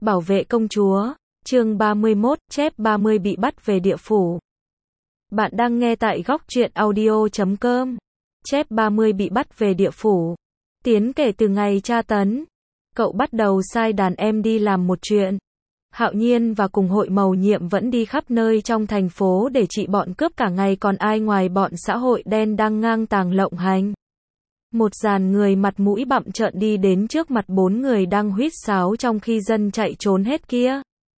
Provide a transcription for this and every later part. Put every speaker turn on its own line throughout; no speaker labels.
Bảo vệ công chúa, chương 31, chép 30 bị bắt về địa phủ. Bạn đang nghe tại góc truyện audio.com. Chép 30 bị bắt về địa phủ. Tiến kể từ ngày tra tấn, cậu bắt đầu sai đàn em đi làm một chuyện. Hạo Nhiên và cùng hội mầu nhiệm vẫn đi khắp nơi trong thành phố để trị bọn cướp cả ngày, còn ai ngoài bọn xã hội đen đang ngang tàng lộng hành. Một dàn người mặt mũi bặm trợn đi đến trước mặt 4 người đang huýt sáo trong khi dân chạy trốn hết kia.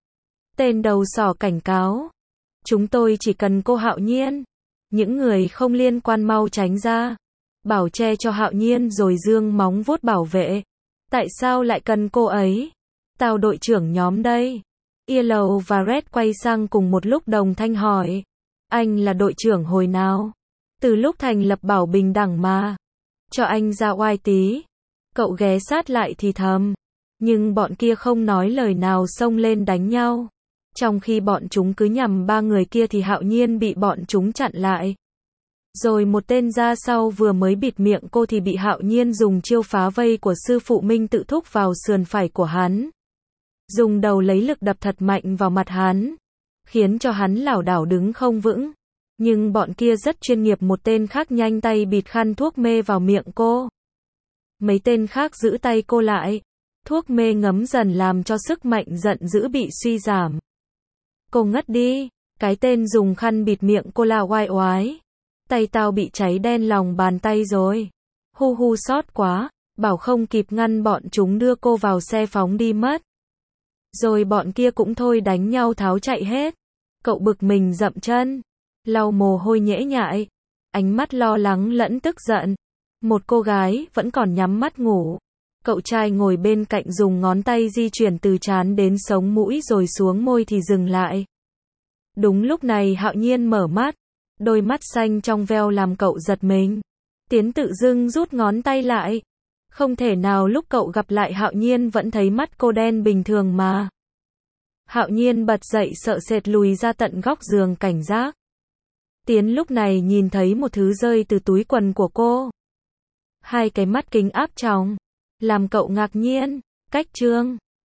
Tên đầu sỏ cảnh cáo: chúng tôi chỉ cần cô Hạo Nhiên. Những người không liên quan mau tránh ra. Bảo che cho Hạo Nhiên rồi dương móng vuốt bảo vệ. Tại sao lại cần cô ấy? Tao đội trưởng nhóm đây. Yellow và Red quay sang cùng một lúc đồng thanh hỏi: anh là đội trưởng hồi nào? Từ lúc thành lập Bảo Bình Đẳng mà. Cho anh ra oai tí. Cậu ghé sát lại thì thầm. Nhưng bọn kia không nói lời nào, xông lên đánh nhau. Trong khi bọn chúng cứ nhằm 3 người kia thì Hạo Nhiên bị bọn chúng chặn lại. Rồi một tên ra sau vừa mới bịt miệng cô thì bị Hạo Nhiên dùng chiêu phá vây của sư phụ Minh tự thúc vào sườn phải của hắn. Dùng đầu lấy lực đập thật mạnh vào mặt hắn, khiến cho hắn lảo đảo đứng không vững. Nhưng bọn kia rất chuyên nghiệp, một tên khác nhanh tay bịt khăn thuốc mê vào miệng cô. Mấy tên khác giữ tay cô lại. Thuốc mê ngấm dần làm cho sức mạnh giận dữ bị suy giảm. Cô ngất đi. Cái tên dùng khăn bịt miệng cô la oai oái: tay tao bị cháy đen lòng bàn tay rồi. Hu hu, sót quá. Bảo không kịp ngăn bọn chúng đưa cô vào xe phóng đi mất. Rồi bọn kia cũng thôi đánh nhau tháo chạy hết. Cậu bực mình dậm chân, lau mồ hôi nhễ nhại, ánh mắt lo lắng lẫn tức giận. Một cô gái vẫn còn nhắm mắt ngủ. Cậu trai ngồi bên cạnh dùng ngón tay di chuyển từ trán đến sống mũi rồi xuống môi thì dừng lại. Đúng lúc này Hạo Nhiên mở mắt. Đôi mắt xanh trong veo làm cậu giật mình. Tiến tự dưng rút ngón tay lại. Không thể nào, lúc cậu gặp lại Hạo Nhiên vẫn thấy mắt cô đen bình thường mà. Hạo Nhiên bật dậy sợ sệt lùi ra tận góc giường cảnh giác. Tiến lúc này nhìn thấy một thứ rơi từ túi quần của cô. 2 cái mắt kính áp tròng, làm cậu ngạc nhiên. Cách chương